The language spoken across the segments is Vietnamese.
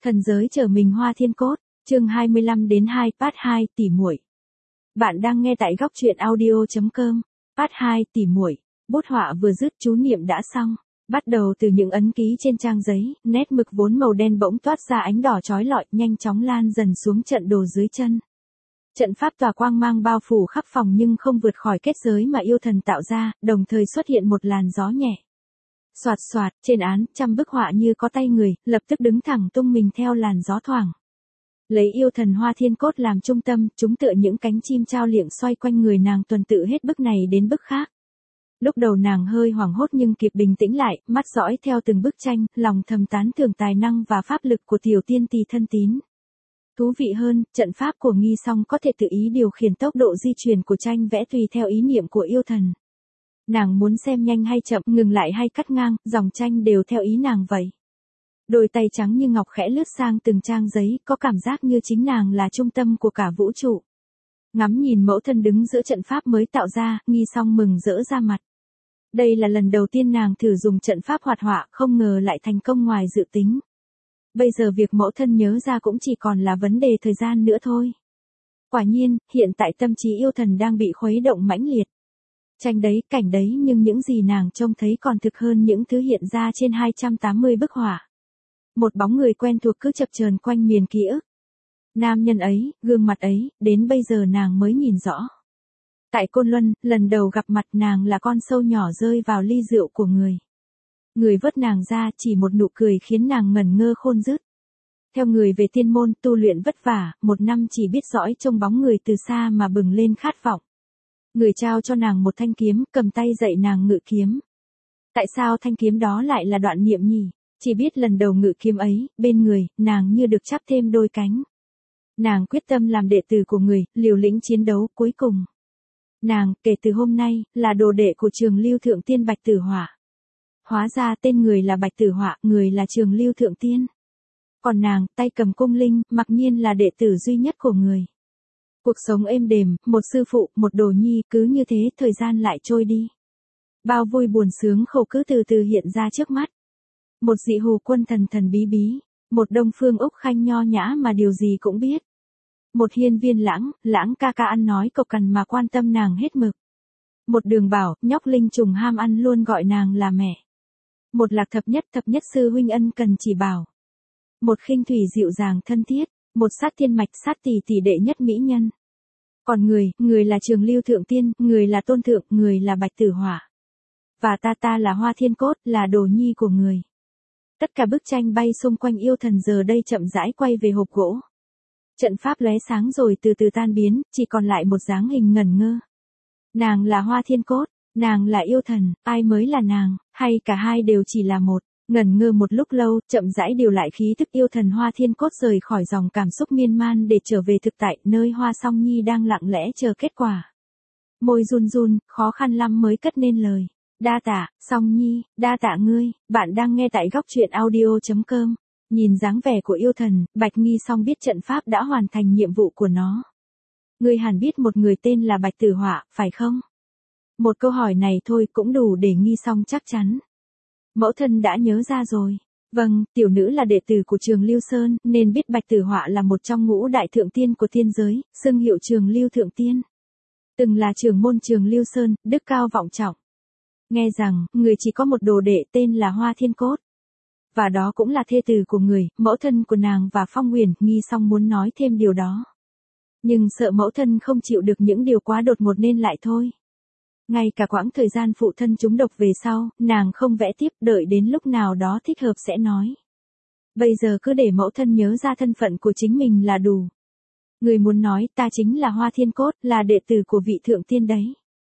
Thần giới trở mình Hoa Thiên Cốt, chương 25 đến 2 part 2 tỉ muội. Bạn đang nghe tại góc truyện audio.com. Part 2 tỉ muội. Bút họa vừa dứt chú niệm đã xong. Bắt đầu từ những ấn ký trên trang giấy, nét mực vốn màu đen bỗng toát ra ánh đỏ chói lọi, nhanh chóng lan dần xuống trận đồ dưới chân. Trận pháp tỏa quang mang bao phủ khắp phòng nhưng không vượt khỏi kết giới mà yêu thần tạo ra, đồng thời xuất hiện một làn gió nhẹ. Soạt soạt, trên án, trăm bức họa như có tay người, lập tức đứng thẳng tung mình theo làn gió thoảng. Lấy yêu thần Hoa Thiên Cốt làm trung tâm, chúng tựa những cánh chim trao liệng xoay quanh người nàng tuần tự hết bức này đến bức khác. Lúc đầu nàng hơi hoảng hốt nhưng kịp bình tĩnh lại, mắt dõi theo từng bức tranh, lòng thầm tán thưởng tài năng và pháp lực của tiểu tiên tỳ thân tín. Thú vị hơn, trận pháp của Nghi Song có thể tự ý điều khiển tốc độ di chuyển của tranh vẽ tùy theo ý niệm của yêu thần. Nàng muốn xem nhanh hay chậm, ngừng lại hay cắt ngang, dòng tranh đều theo ý nàng vậy. Đôi tay trắng như ngọc khẽ lướt sang từng trang giấy, có cảm giác như chính nàng là trung tâm của cả vũ trụ. Ngắm nhìn mẫu thân đứng giữa trận pháp mới tạo ra, Nghi Song mừng rỡ ra mặt. Đây là lần đầu tiên nàng thử dùng trận pháp hoạt họa, không ngờ lại thành công ngoài dự tính. Bây giờ việc mẫu thân nhớ ra cũng chỉ còn là vấn đề thời gian nữa thôi. Quả nhiên, hiện tại tâm trí yêu thần đang bị khuấy động mãnh liệt. Tranh đấy, cảnh đấy nhưng những gì nàng trông thấy còn thực hơn những thứ hiện ra trên 280 bức họa. Một bóng người quen thuộc cứ chập chờn quanh miền ký ức. Nam nhân ấy, gương mặt ấy, đến bây giờ nàng mới nhìn rõ. Tại Côn Luân, lần đầu gặp mặt nàng là con sâu nhỏ rơi vào ly rượu của người. Người vớt nàng ra, chỉ một nụ cười khiến nàng ngẩn ngơ khôn dứt. Theo người về tiên môn tu luyện vất vả, một năm chỉ biết dõi trông bóng người từ xa mà bừng lên khát vọng. Người trao cho nàng một thanh kiếm, cầm tay dạy nàng ngự kiếm. Tại sao thanh kiếm đó lại là Đoạn Niệm nhỉ? Chỉ biết lần đầu ngự kiếm ấy, bên người, nàng như được chắp thêm đôi cánh. Nàng quyết tâm làm đệ tử của người, liều lĩnh chiến đấu cuối cùng. Nàng, kể từ hôm nay, là đồ đệ của Trường Lưu Thượng Tiên Bạch Tử Họa. Hóa ra tên người là Bạch Tử Họa, người là Trường Lưu Thượng Tiên. Còn nàng, tay cầm cung linh, mặc nhiên là đệ tử duy nhất của người. Cuộc sống êm đềm, một sư phụ, một đồ nhi, cứ như thế thời gian lại trôi đi. Bao vui buồn sướng khổ cứ từ từ hiện ra trước mắt. Một dị hù quân thần thần bí bí, một Đông Phương Úc Khanh nho nhã mà điều gì cũng biết. Một Hiên Viên lãng ca ca ăn nói cộc cằn mà quan tâm nàng hết mực. Một Đường Bảo, nhóc linh trùng ham ăn luôn gọi nàng là mẹ. Một Lạc thập nhất sư huynh ân cần chỉ bảo. Một Khinh Thủy dịu dàng thân thiết, một Sát Thiên Mạch sát tỷ tỷ đệ nhất mỹ nhân. Còn người là Trường Lưu Thượng Tiên, người là Tôn Thượng, người là Bạch Tử Họa. Và ta là Hoa Thiên Cốt, là đồ nhi của người. Tất cả bức tranh bay xung quanh yêu thần giờ đây chậm rãi quay về hộp gỗ. Trận pháp lóe sáng rồi từ từ tan biến, chỉ còn lại một dáng hình ngẩn ngơ. Nàng là Hoa Thiên Cốt, nàng là yêu thần, ai mới là nàng, hay cả hai đều chỉ là một. Ngẩn ngơ một lúc lâu, chậm rãi điều lại khí thức yêu thần Hoa Thiên Cốt rời khỏi dòng cảm xúc miên man để trở về thực tại, nơi Hoa Song Nhi đang lặng lẽ chờ kết quả. Môi run run, khó khăn lắm mới cất nên lời. Đa tạ, Song Nhi, đa tạ ngươi, bạn đang nghe tại góc truyện audio.com. Nhìn dáng vẻ của yêu thần, Bạch Nghi Song biết trận pháp đã hoàn thành nhiệm vụ của nó. Ngươi hẳn biết một người tên là Bạch Tử Họa, phải không? Một câu hỏi này thôi cũng đủ để Nghi Song chắc chắn. Mẫu thân đã nhớ ra rồi. Vâng, tiểu nữ là đệ tử của Trường Lưu Sơn, nên biết Bạch Tử Họa là một trong ngũ đại thượng tiên của tiên giới, xưng hiệu Trường Lưu Thượng Tiên. Từng là trưởng môn Trường Lưu Sơn, đức cao vọng trọng. Nghe rằng, người chỉ có một đồ đệ tên là Hoa Thiên Cốt. Và đó cũng là thê tử của người, mẫu thân của nàng và Phong Huyền. Nghi Song muốn nói thêm điều đó. Nhưng sợ mẫu thân không chịu được những điều quá đột ngột nên lại thôi. Ngay cả quãng thời gian phụ thân trúng độc về sau, nàng không vẽ tiếp, đợi đến lúc nào đó thích hợp sẽ nói. Bây giờ cứ để mẫu thân nhớ ra thân phận của chính mình là đủ. Người muốn nói ta chính là Hoa Thiên Cốt, là đệ tử của vị thượng tiên đấy.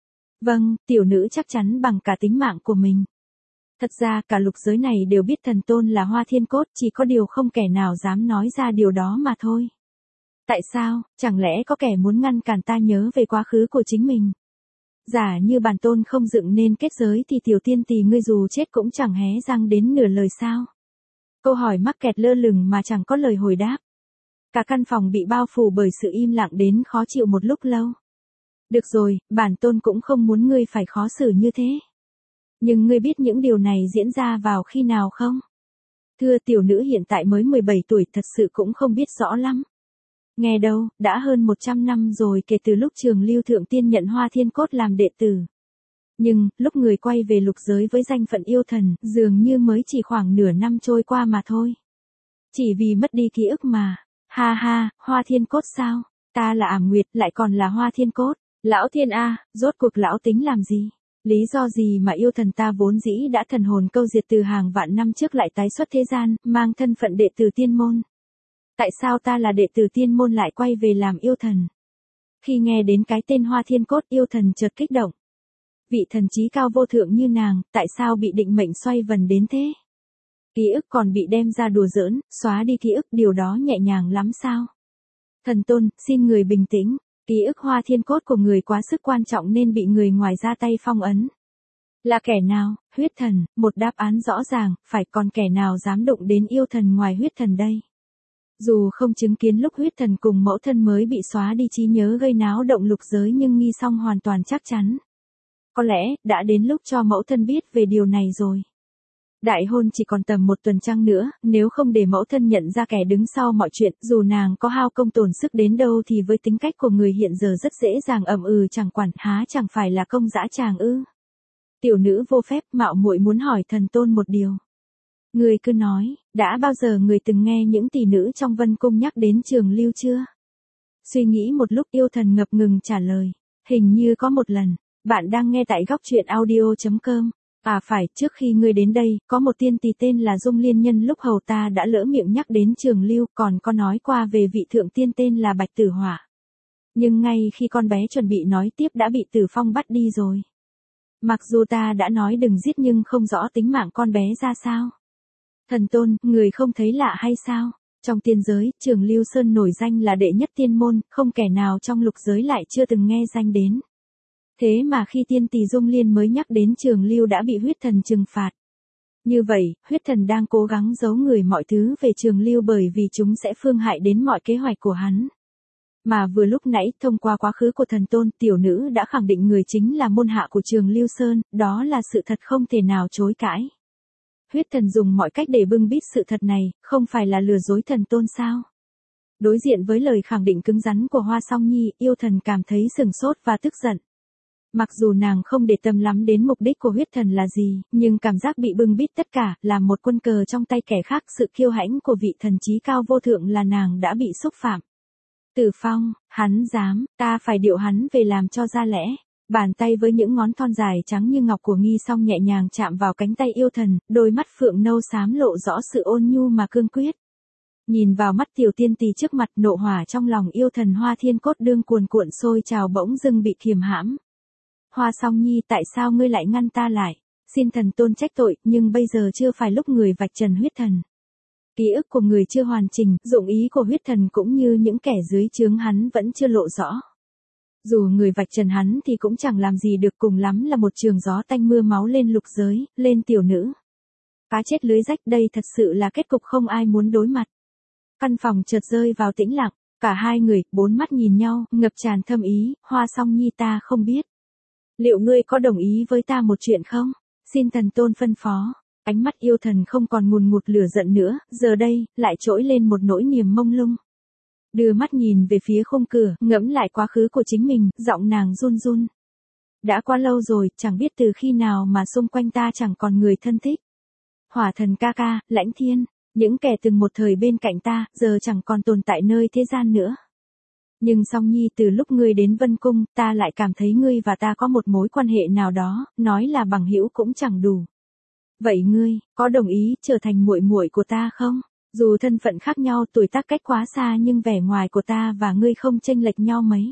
Vâng, tiểu nữ chắc chắn bằng cả tính mạng của mình. Thật ra cả lục giới này đều biết thần tôn là Hoa Thiên Cốt, chỉ có điều không kẻ nào dám nói ra điều đó mà thôi. Tại sao, chẳng lẽ có kẻ muốn ngăn cản ta nhớ về quá khứ của chính mình? Giả như bản tôn không dựng nên kết giới thì tiểu tiên tỳ ngươi dù chết cũng chẳng hé răng đến nửa lời sao? Câu hỏi mắc kẹt lơ lửng mà chẳng có lời hồi đáp. Cả căn phòng bị bao phủ bởi sự im lặng đến khó chịu một lúc lâu. Được rồi, bản tôn cũng không muốn ngươi phải khó xử như thế. Nhưng ngươi biết những điều này diễn ra vào khi nào không? Thưa tiểu nữ hiện tại mới 17 tuổi, thật sự cũng không biết rõ lắm. Nghe đâu, đã hơn 100 năm rồi kể từ lúc Trường Lưu Thượng Tiên nhận Hoa Thiên Cốt làm đệ tử. Nhưng, lúc người quay về lục giới với danh phận yêu thần, dường như mới chỉ khoảng nửa năm trôi qua mà thôi. Chỉ vì mất đi ký ức mà. Ha ha, Hoa Thiên Cốt sao? Ta là Ảm Nguyệt, lại còn là Hoa Thiên Cốt. Lão Thiên A, rốt cuộc lão tính làm gì? Lý do gì mà yêu thần ta vốn dĩ đã thần hồn câu diệt từ hàng vạn năm trước lại tái xuất thế gian, mang thân phận đệ tử tiên môn? Tại sao ta là đệ tử tiên môn lại quay về làm yêu thần? Khi nghe đến cái tên Hoa Thiên Cốt, yêu thần chợt kích động. Vị thần trí cao vô thượng như nàng, tại sao bị định mệnh xoay vần đến thế? Ký ức còn bị đem ra đùa giỡn, xóa đi ký ức, điều đó nhẹ nhàng lắm sao? Thần tôn, xin người bình tĩnh, ký ức Hoa Thiên Cốt của người quá sức quan trọng nên bị người ngoài ra tay phong ấn. Là kẻ nào? Huyết thần, một đáp án rõ ràng, phải, còn kẻ nào dám đụng đến yêu thần ngoài huyết thần đây? Dù không chứng kiến lúc huyết thần cùng mẫu thân mới bị xóa đi trí nhớ gây náo động lục giới, nhưng Nghi Song hoàn toàn chắc chắn. Có lẽ, đã đến lúc cho mẫu thân biết về điều này rồi. Đại hôn chỉ còn tầm 1 tuần trăng nữa, nếu không để mẫu thân nhận ra kẻ đứng sau mọi chuyện, dù nàng có hao công tổn sức đến đâu thì với tính cách của người hiện giờ rất dễ dàng chẳng quản, há chẳng phải là công dã tràng ư? Tiểu nữ vô phép, mạo muội muốn hỏi thần tôn một điều. Người cứ nói, đã bao giờ người từng nghe những tỷ nữ trong Vân Cung nhắc đến Trường Lưu chưa? Suy nghĩ một lúc, yêu thần ngập ngừng trả lời. Hình như có một lần. Bạn đang nghe tại góc truyện audio.com. À phải, trước khi ngươi đến đây, có một tiên tỷ tên là Dung Liên Nhân, lúc hầu ta đã lỡ miệng nhắc đến Trường Lưu, còn có nói qua về vị thượng tiên tên là Bạch Tử Hỏa. Nhưng ngay khi con bé chuẩn bị nói tiếp đã bị Tử Phong bắt đi rồi. Mặc dù ta đã nói đừng giết nhưng không rõ tính mạng con bé ra sao. Thần tôn, người không thấy lạ hay sao? Trong tiên giới, Trường Lưu Sơn nổi danh là đệ nhất tiên môn, không kẻ nào trong lục giới lại chưa từng nghe danh đến. Thế mà khi tiên tỷ Dung Liên mới nhắc đến Trường Lưu đã bị huyết thần trừng phạt. Như vậy, huyết thần đang cố gắng giấu người mọi thứ về Trường Lưu bởi vì chúng sẽ phương hại đến mọi kế hoạch của hắn. Mà vừa lúc nãy, thông qua quá khứ của thần tôn, tiểu nữ đã khẳng định người chính là môn hạ của Trường Lưu Sơn, đó là sự thật không thể nào chối cãi. Huyết thần dùng mọi cách để bưng bít sự thật này, không phải là lừa dối thần tôn sao? Đối diện với lời khẳng định cứng rắn của Hoa Song Nhi, yêu thần cảm thấy sửng sốt và tức giận. Mặc dù nàng không để tâm lắm đến mục đích của huyết thần là gì, nhưng cảm giác bị bưng bít tất cả, là một quân cờ trong tay kẻ khác, sự kiêu hãnh của vị thần trí cao vô thượng là nàng đã bị xúc phạm. Tử Phong, hắn dám, ta phải điệu hắn về làm cho ra lẽ. Bàn tay với những ngón thon dài trắng như ngọc của Nghi Song nhẹ nhàng chạm vào cánh tay yêu thần, đôi mắt phượng nâu xám lộ rõ sự ôn nhu mà cương quyết. Nhìn vào mắt tiểu tiên tỷ trước mặt, nộ hỏa trong lòng yêu thần Hoa Thiên Cốt đương cuồn cuộn sôi trào bỗng dưng bị kiềm hãm. Hoa Song Nhi, tại sao ngươi lại ngăn ta lại? Xin thần tôn trách tội, nhưng bây giờ chưa phải lúc người vạch trần huyết thần. Ký ức của người chưa hoàn chỉnh, dụng ý của huyết thần cũng như những kẻ dưới trướng hắn vẫn chưa lộ rõ. Dù người vạch trần hắn thì cũng chẳng làm gì được, cùng lắm là một trường gió tanh mưa máu lên lục giới, lên tiểu nữ. Cá chết lưới rách, đây thật sự là kết cục không ai muốn đối mặt. Căn phòng chợt rơi vào tĩnh lặng, cả hai người, bốn mắt nhìn nhau, ngập tràn thâm ý. Hoa Song Nhi, ta không biết. Liệu ngươi có đồng ý với ta một chuyện không? Xin thần tôn phân phó. Ánh mắt yêu thần không còn ngùn ngụt lửa giận nữa, giờ đây, lại trỗi lên một nỗi niềm mông lung. Đưa mắt nhìn về phía khung cửa, ngẫm lại quá khứ của chính mình, giọng nàng run run. Đã quá lâu rồi, chẳng biết từ khi nào mà xung quanh ta chẳng còn người thân thích. Hỏa thần ca ca, Lãnh Thiên, những kẻ từng một thời bên cạnh ta, giờ chẳng còn tồn tại nơi thế gian nữa. Nhưng Song Nhi, từ lúc ngươi đến Vân Cung, ta lại cảm thấy ngươi và ta có một mối quan hệ nào đó, nói là bằng hữu cũng chẳng đủ. Vậy ngươi, có đồng ý trở thành muội muội của ta không? Dù thân phận khác nhau, tuổi tác cách quá xa nhưng vẻ ngoài của ta và ngươi không chênh lệch nhau mấy.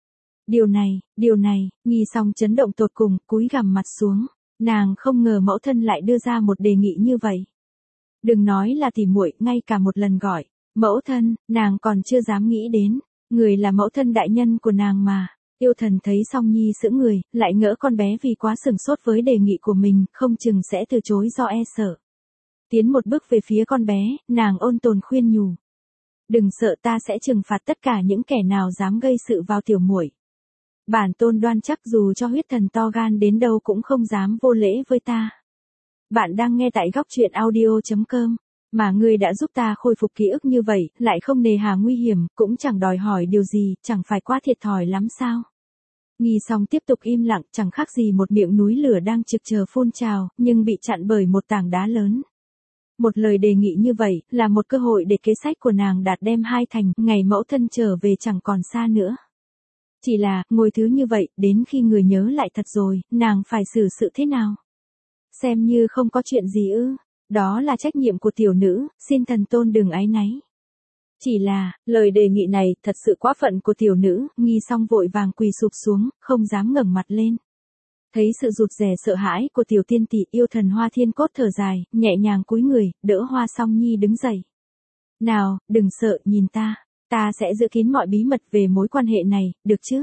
Điều này, Nghi Song chấn động tột cùng, cúi gằm mặt xuống. Nàng không ngờ mẫu thân lại đưa ra một đề nghị như vậy. Đừng nói là tỉ muội, ngay cả một lần gọi mẫu thân, nàng còn chưa dám nghĩ đến. Người là mẫu thân đại nhân của nàng mà. Yêu thần thấy Song Nhi sững người, lại ngỡ con bé vì quá sửng sốt với đề nghị của mình, không chừng sẽ từ chối do e sợ. Tiến một bước về phía con bé, nàng ôn tồn khuyên nhủ. Đừng sợ, ta sẽ trừng phạt tất cả những kẻ nào dám gây sự vào tiểu muội. Bản tôn đoan chắc dù cho huyết thần to gan đến đâu cũng không dám vô lễ với ta. Bạn đang nghe tại góc truyện audio.com. Mà ngươi đã giúp ta khôi phục ký ức như vậy, lại không nề hà nguy hiểm, cũng chẳng đòi hỏi điều gì, chẳng phải quá thiệt thòi lắm sao? Nghi Song tiếp tục im lặng, chẳng khác gì một miệng núi lửa đang trực chờ phun trào, nhưng bị chặn bởi một tảng đá lớn. Một lời đề nghị như vậy, là một cơ hội để kế sách của nàng đạt đem hai thành, ngày mẫu thân trở về chẳng còn xa nữa. Chỉ là, ngồi thứ như vậy, đến khi người nhớ lại thật rồi, nàng phải xử sự thế nào? Xem như không có chuyện gì ư? Đó là trách nhiệm của tiểu nữ, xin thần tôn đừng áy náy. Chỉ là, lời đề nghị này thật sự quá phận của tiểu nữ, Nghi Song vội vàng quỳ sụp xuống, không dám ngẩng mặt lên. Thấy sự rụt rè sợ hãi của tiểu tiên tỷ, Yêu Thần Hoa Thiên Cốt thở dài, nhẹ nhàng cúi người, đỡ Hoa Song Nhi đứng dậy. Nào, đừng sợ, nhìn ta sẽ giữ kín mọi bí mật về mối quan hệ này, được chứ?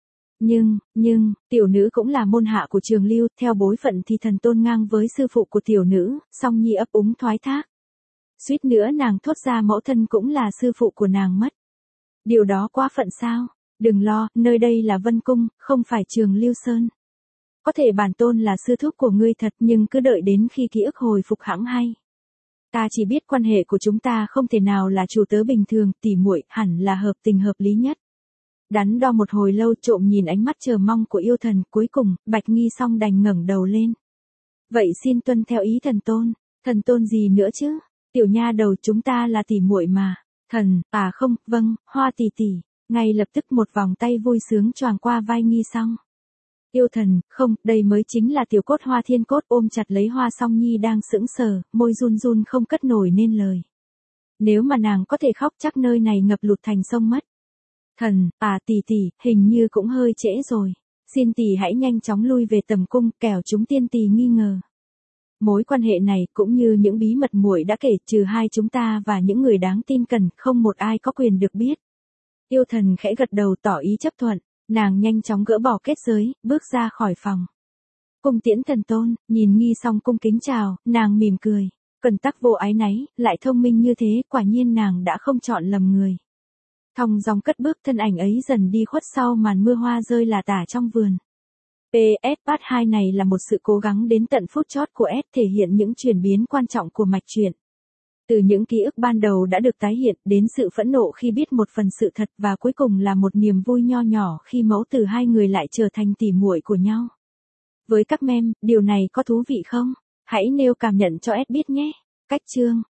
Nhưng, tiểu nữ cũng là môn hạ của Trường Lưu, theo bối phận thì thần tôn ngang với sư phụ của tiểu nữ, Song Nhi ấp úng thoái thác. Suýt nữa nàng thốt ra mẫu thân cũng là sư phụ của nàng mất. Điều đó quá phận sao? Đừng lo, nơi đây là Vân Cung, không phải Trường Lưu Sơn. Có thể bản tôn là sư thúc của ngươi thật, nhưng cứ đợi đến khi ký ức hồi phục hẵng hay. Ta chỉ biết quan hệ của chúng ta không thể nào là chủ tớ bình thường, tỉ muội hẳn là hợp tình hợp lý nhất. Đắn đo một hồi lâu, trộm nhìn ánh mắt chờ mong của yêu thần, cuối cùng, Bạch Nghi Song đành ngẩng đầu lên. Vậy xin tuân theo ý thần tôn gì nữa chứ? Tiểu nha đầu, chúng ta là tỉ muội mà. Không, vâng, Hoa tỷ tỷ. Ngay lập tức một vòng tay vui sướng choàng qua vai Nghi Song. Yêu thần, không, đây mới chính là tiểu cốt Hoa Thiên Cốt, ôm chặt lấy Hoa Song Nhi đang sững sờ, môi run run không cất nổi nên lời. Nếu mà nàng có thể khóc chắc nơi này ngập lụt thành sông mất. Tỷ tỷ, hình như cũng hơi trễ rồi. Xin tỷ hãy nhanh chóng lui về tầm cung, kẻo chúng tiên tỷ nghi ngờ. Mối quan hệ này, cũng như những bí mật muội đã kể, trừ hai chúng ta và những người đáng tin cẩn, không một ai có quyền được biết. Yêu thần khẽ gật đầu tỏ ý chấp thuận, nàng nhanh chóng gỡ bỏ kết giới, bước ra khỏi phòng. Cung tiễn thần tôn, nhìn Nghi Song cung kính chào, nàng mỉm cười. Cần tắc vô ái náy, lại thông minh như thế, quả nhiên nàng đã không chọn lầm người. Thong dong cất bước, thân ảnh ấy dần đi khuất sau màn mưa hoa rơi lả tả trong vườn. PS Part 2 này là một sự cố gắng đến tận phút chót của S, thể hiện những chuyển biến quan trọng của mạch truyện. Từ những ký ức ban đầu đã được tái hiện, đến sự phẫn nộ khi biết một phần sự thật, và cuối cùng là một niềm vui nho nhỏ khi mẫu tử hai người lại trở thành tỉ muội của nhau. Với các mem, điều này có thú vị không? Hãy nêu cảm nhận cho S biết nhé. Cách chương